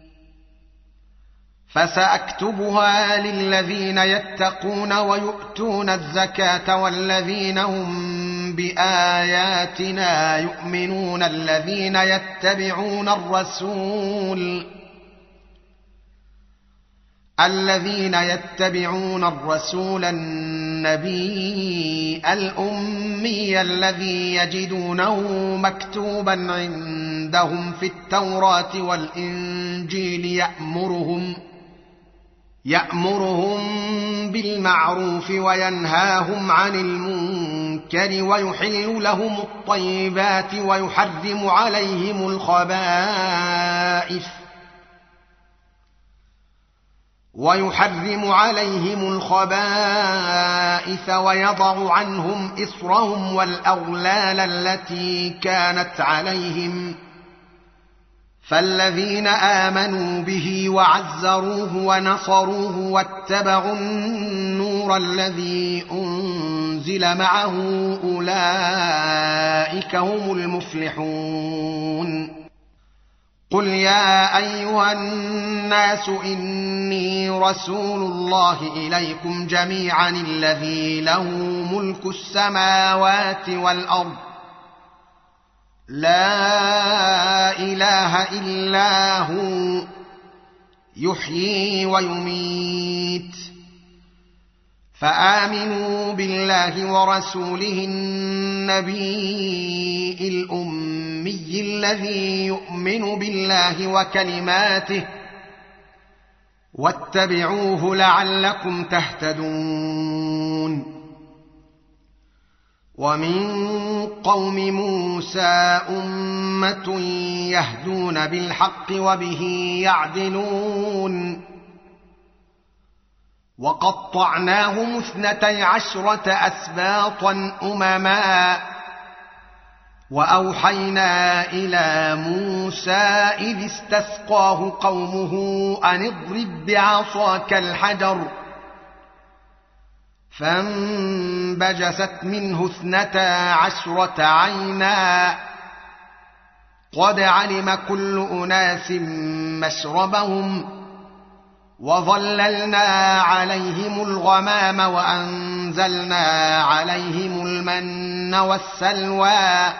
فسأكتبها للذين يتقون ويؤتون الزكاة والذين هم بآياتنا يؤمنون الذين يتبعون الرسول الذين يتبعون الرسول النبي الأمي الذي يجدونه مكتوبا عندهم في التوراة والإنجيل يأمرهم يأمرهم بالمعروف وينهاهم عن المنكر ويحل لهم الطيبات ويحرم عليهم الخبائث ويحرم عليهم الخبائث ويضع عنهم إصرهم والأغلال التي كانت عليهم فالذين آمنوا به وعزروه ونصروه واتبعوا النور الذي أنزل معه أولئك هم المفلحون. قل يا أيها الناس إني رسول الله إليكم جميعا الذي له ملك السماوات والأرض لا إله إلا هو يحيي ويميت فآمنوا بالله ورسوله النبي الأمي الذي يؤمن بالله وكلماته واتبعوه لعلكم تهتدون. ومن قوم موسى أمة يهدون بالحق وبه يعدلون وقطعناهم اثنتي عشرة أسباطا أمما وأوحينا إلى موسى إذ استسقاه قومه أن اضرب بعصاك الحجر فانبجست منه اثنتا عشرة عينا قد علم كل أناس مشربهم وظللنا عليهم الغمام وأنزلنا عليهم المن والسلوى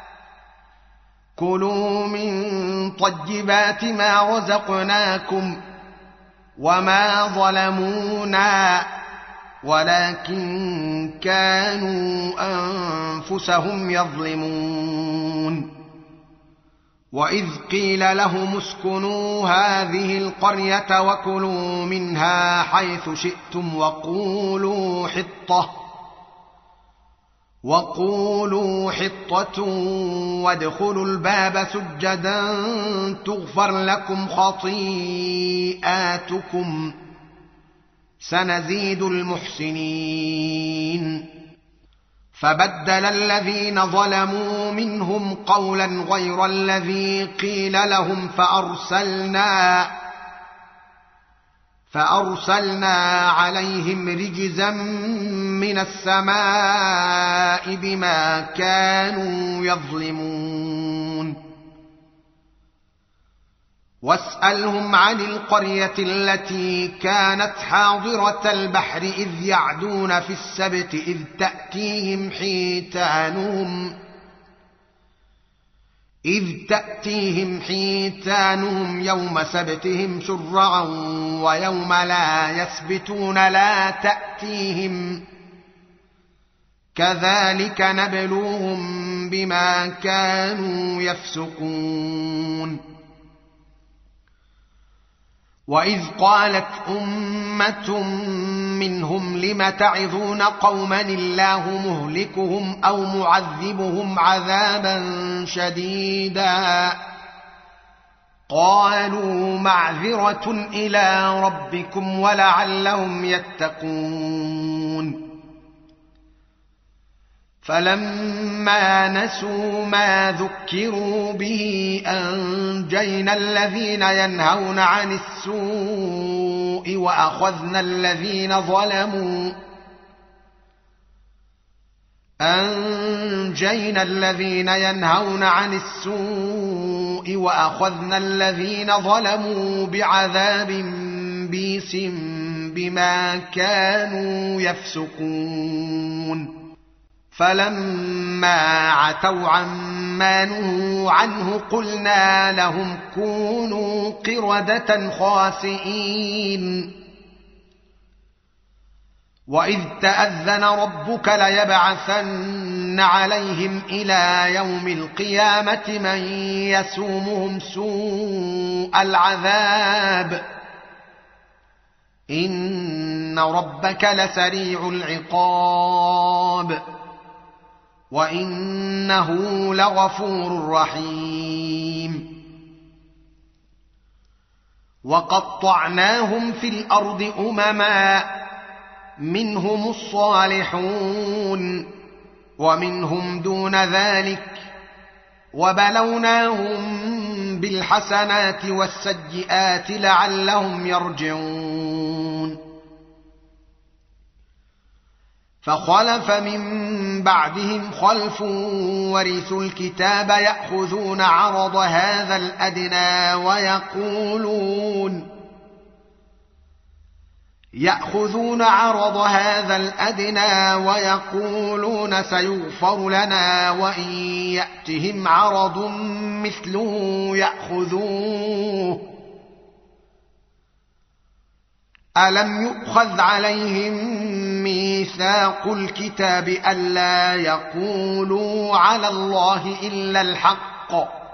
كلوا من طيبات ما رزقناكم وما ظلمونا ولكن كانوا أنفسهم يظلمون. وإذ قيل لهم اسكنوا هذه القرية وكلوا منها حيث شئتم وقولوا حطة وقولوا حطة وادخلوا الباب سجدا تغفر لكم خطيئاتكم سنزيد المحسنين. فبدل الذين ظلموا منهم قولا غير الذي قيل لهم فأرسلنا فأرسلنا عليهم رجزا من السماء بما كانوا يظلمون. واسألهم عن القرية التي كانت حاضرة البحر إذ يعدون في السبت إذ تأتيهم حيتانهم إذ تأتيهم حيتانهم يوم سبتهم شرعا ويوم لا يسبتون لا تأتيهم كذلك نبلوهم بما كانوا يفسقون. وإذ قالت أمة منهم لم تعظون قوما الله مهلكهم أو معذبهم عذابا شديدا قالوا معذرة إلى ربكم ولعلهم يتقون. فلما نسوا ما ذكروا به أنجينا الذين ينهون عن السوء وأخذنا الذين ظلموا أنجينا الذين ينهون عن السوء وأخذنا الذين ظلموا بعذاب بئيس بما كانوا يفسقون. فلما عتوا عما نهوا عنه قلنا لهم كونوا قردة خاسئين. وإذ تأذن ربك ليبعثن عليهم إلى يوم القيامة من يسومهم سوء العذاب إن ربك لسريع العقاب وإنه لغفور رحيم. وقطعناهم في الارض امما منهم الصالحون ومنهم دون ذلك وبلوناهم بالحسنات والسيئات لعلهم يرجعون فخلف من بعدهم خلف ورثوا الكتاب يأخذون عرض هذا الأدنى ويقولون يأخذون عرض هذا الأدنى ويقولون سيغفر لنا وإن يأتهم عرض مثله يأخذوه ألم يؤخذ عليهم ميثاق الكتاب ألا يقولوا على الله إلا الحق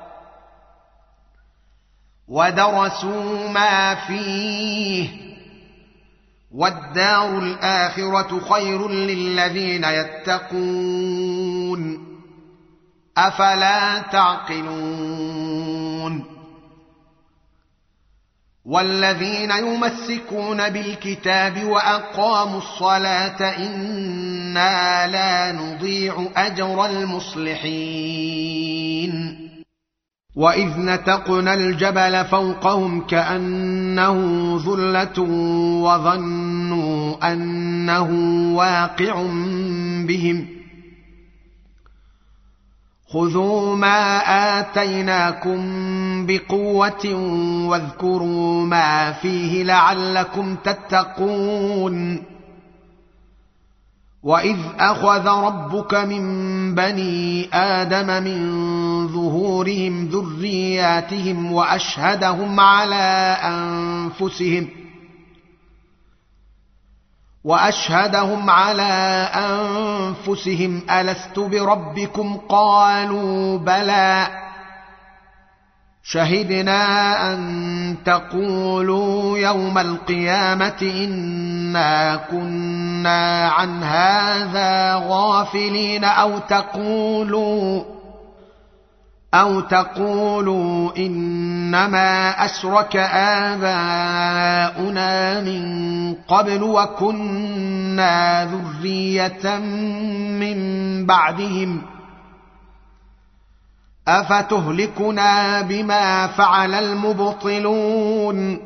ودرسوا ما فيه والدار الآخرة خير للذين يتقون أفلا تعقلون والذين يمسكون بالكتاب وأقاموا الصلاة إنا لا نضيع أجر المصلحين وإذ نتقنا الجبل فوقهم كأنه ظلة وظنوا أنه واقع بهم خذوا ما آتيناكم بقوة واذكروا ما فيه لعلكم تتقون وإذ أخذ ربك من بني آدم من ظهورهم ذرياتهم وأشهدهم على أنفسهم وأشهدهم على أنفسهم ألست بربكم قالوا بلى شهدنا أن تقولوا يوم القيامة إنا كنا عن هذا غافلين أو تقولوا أو تقولوا إنما أشرك آباؤنا من قبل وكنا ذرية من بعدهم أفتهلكنا بما فعل المبطلون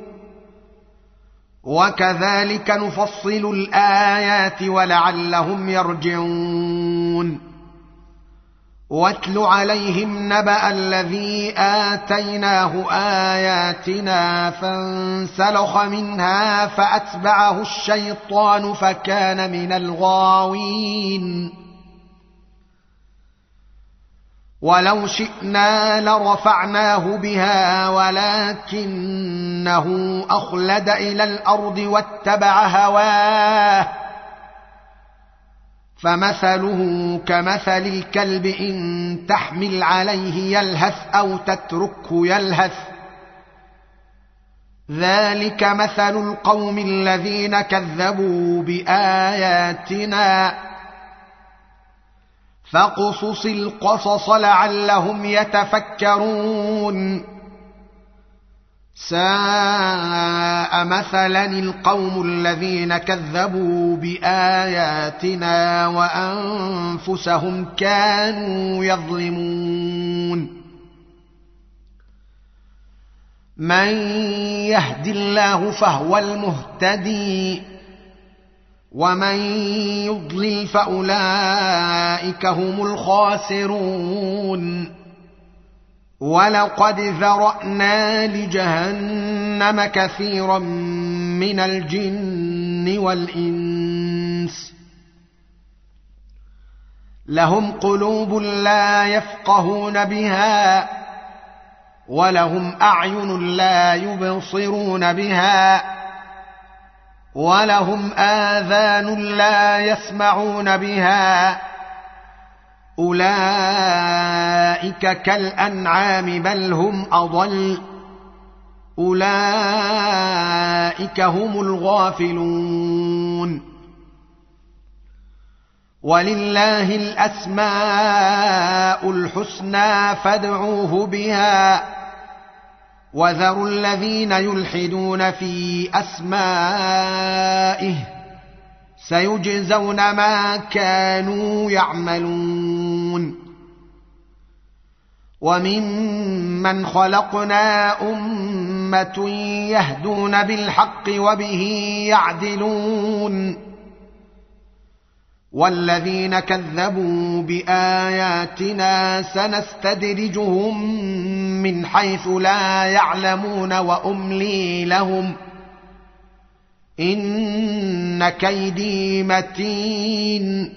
وكذلك نفصل الآيات ولعلهم يرجعون واتل عليهم نبأ الذي آتيناه آياتنا فانسلخ منها فأتبعه الشيطان فكان من الغاوين ولو شئنا لرفعناه بها ولكنه أخلد إلى الأرض واتبع هواه فمثله كمثل الكلب إن تحمل عليه يلهث أو تتركه يلهث ذلك مثل القوم الذين كذبوا بآياتنا فاقصص القصص لعلهم يتفكرون ساء مثلا القوم الذين كذبوا بآياتنا وأنفسهم كانوا يظلمون من يهد الله فهو المهتدي ومن يضلل فأولئك هم الخاسرون ولقد ذرأنا لجهنم كثيرا من الجن والإنس لهم قلوب لا يفقهون بها ولهم أعين لا يبصرون بها ولهم آذان لا يسمعون بها أولئك كالأنعام بل هم أضل أولئك هم الغافلون ولله الأسماء الحسنى فادعوه بها وذروا الذين يلحدون في أسمائه سيجزون ما كانوا يعملون وممن خلقنا أمة يهدون بالحق وبه يعدلون والذين كذبوا بآياتنا سنستدرجهم من حيث لا يعلمون وأملي لهم إن كيدي متين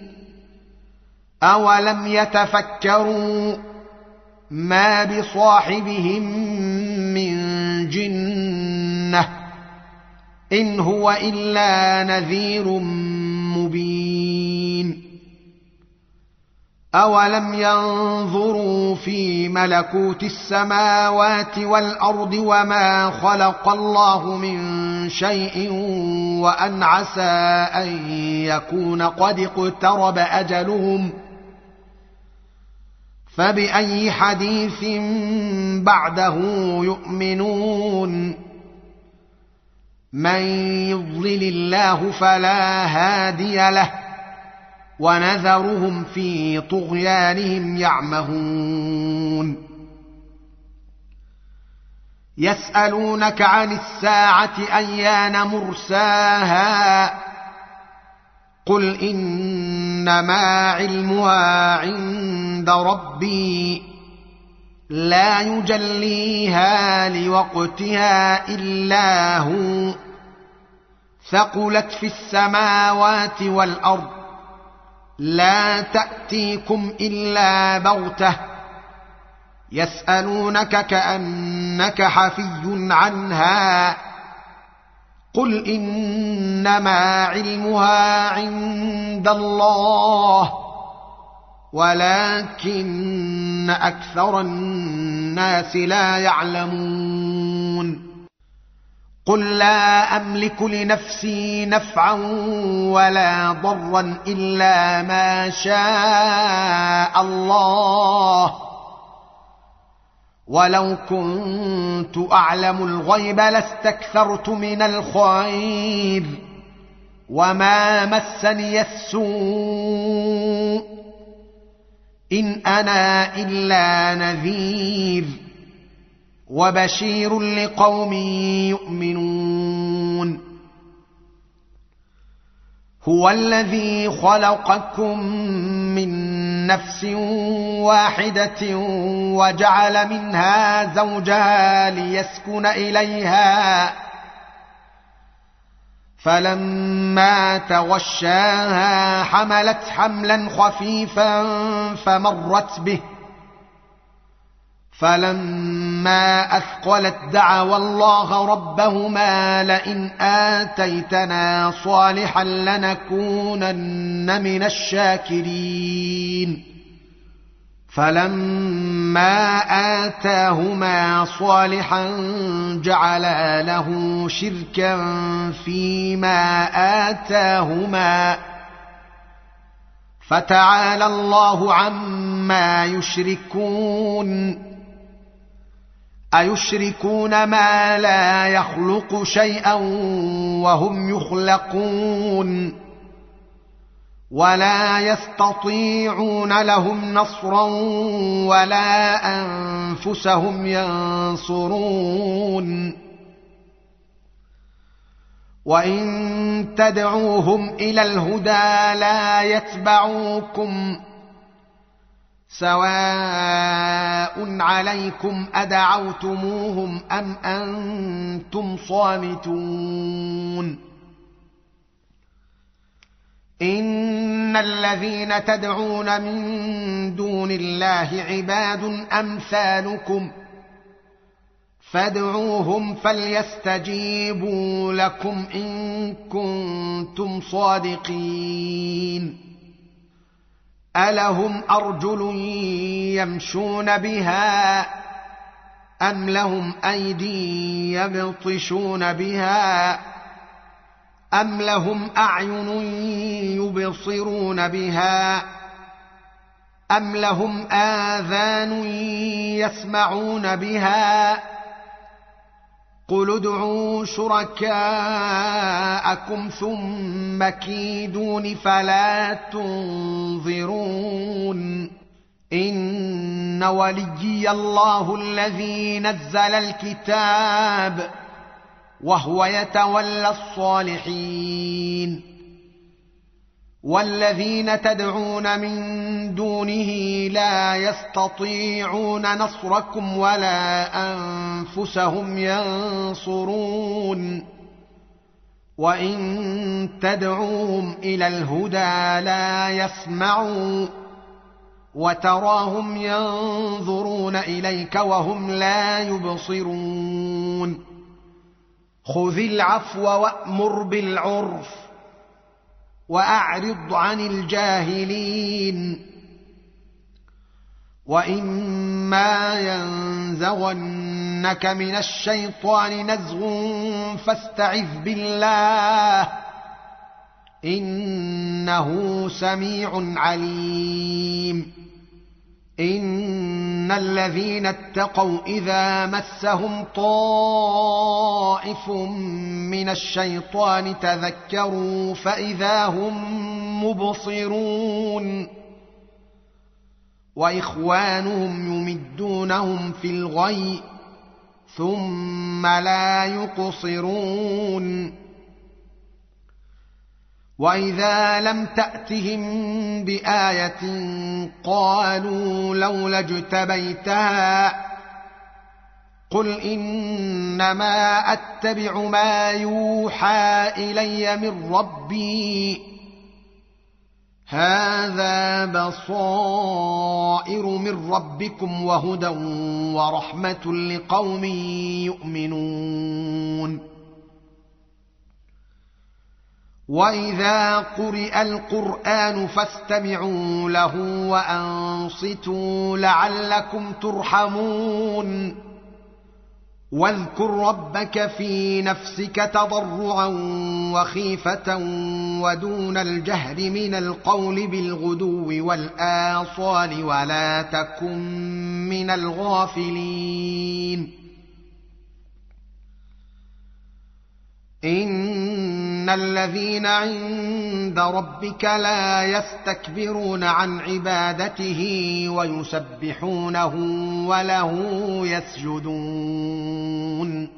أولم يتفكروا ما بصاحبهم من جنة إن هو إلا نذير مبين أولم ينظروا في ملكوت السماوات والأرض وما خلق الله من شيء وأن عسى أن يكون قد اقترب أجلهم فبأي حديث بعده يؤمنون من يضلل الله فلا هادي له ونذرهم في طغيانهم يعمهون يسألونك عن الساعة أيان مرساها قل إنما علمها عند ربي لا يجليها لوقتها إلا هو ثقلت في السماوات والأرض لا تأتيكم إلا بغتة يسألونك كأنك حفي عنها قل إنما علمها عند الله ولكن أكثر الناس لا يعلمون قل لا أملك لنفسي نفعا ولا ضرا إلا ما شاء الله ولو كنت أعلم الغيب لاستكثرت من الخير وما مسني السوء إن أنا إلا نذير وبشير لقوم يؤمنون هو الذي خلقكم من نفس واحدة وجعل منها زوجها ليسكن إليها فلما تغشاها حملت حملا خفيفا فمرت به فلما أثقلت دعوا الله ربهما لئن آتيتنا صالحا لنكونن من الشاكرين فلما آتاهما صالحا جعلا له شركا فيما آتاهما فتعالى الله عما يشركون أيشركون ما لا يخلق شيئا وهم يخلقون ولا يستطيعون لهم نصرا ولا أنفسهم ينصرون وإن تدعوهم إلى الهدى لا يتبعوكم سواء عليكم أدعوتموهم أم أنتم صامتون إن الذين تدعون من دون الله عباد أمثالكم فادعوهم فليستجيبوا لكم إن كنتم صادقين ألهم أرجل يمشون بها أم لهم أيدي يبطشون بها أم لهم أعين يبصرون بها أم لهم آذان يسمعون بها قل ادعوا شركاءكم ثم كيدون فلا تنظرون إن وليي الله الذي نزل الكتاب وهو يتولى الصالحين والذين تدعون من دونه لا يستطيعون نصركم ولا أنفسهم ينصرون وإن تدعوهم إلى الهدى لا يسمعوا وتراهم ينظرون إليك وهم لا يبصرون خذ العفو وأمر بالعرف وأعرض عن الجاهلين وإما ينزغنك من الشيطان نزغ فاستعذ بالله إنه سميع عليم إن الذين اتقوا إذا مسهم طائف من الشيطان تذكروا فإذا هم مبصرون وإخوانهم يمدونهم في الغي ثم لا يقصرون وإذا لم تأتهم بآية قالوا لولا اجتبيتها قل إنما أتبع ما يوحى إلي من ربي هذا بصائر من ربكم وهدى ورحمة لقوم يؤمنون وإذا قرئ القرآن فاستمعوا له وأنصتوا لعلكم ترحمون واذكر ربك في نفسك تضرعا وخيفة ودون الجهر من القول بالغدو والآصال ولا تكن من الغافلين إن الذين عند ربك لا يستكبرون عن عبادته ويسبحونه وله يسجدون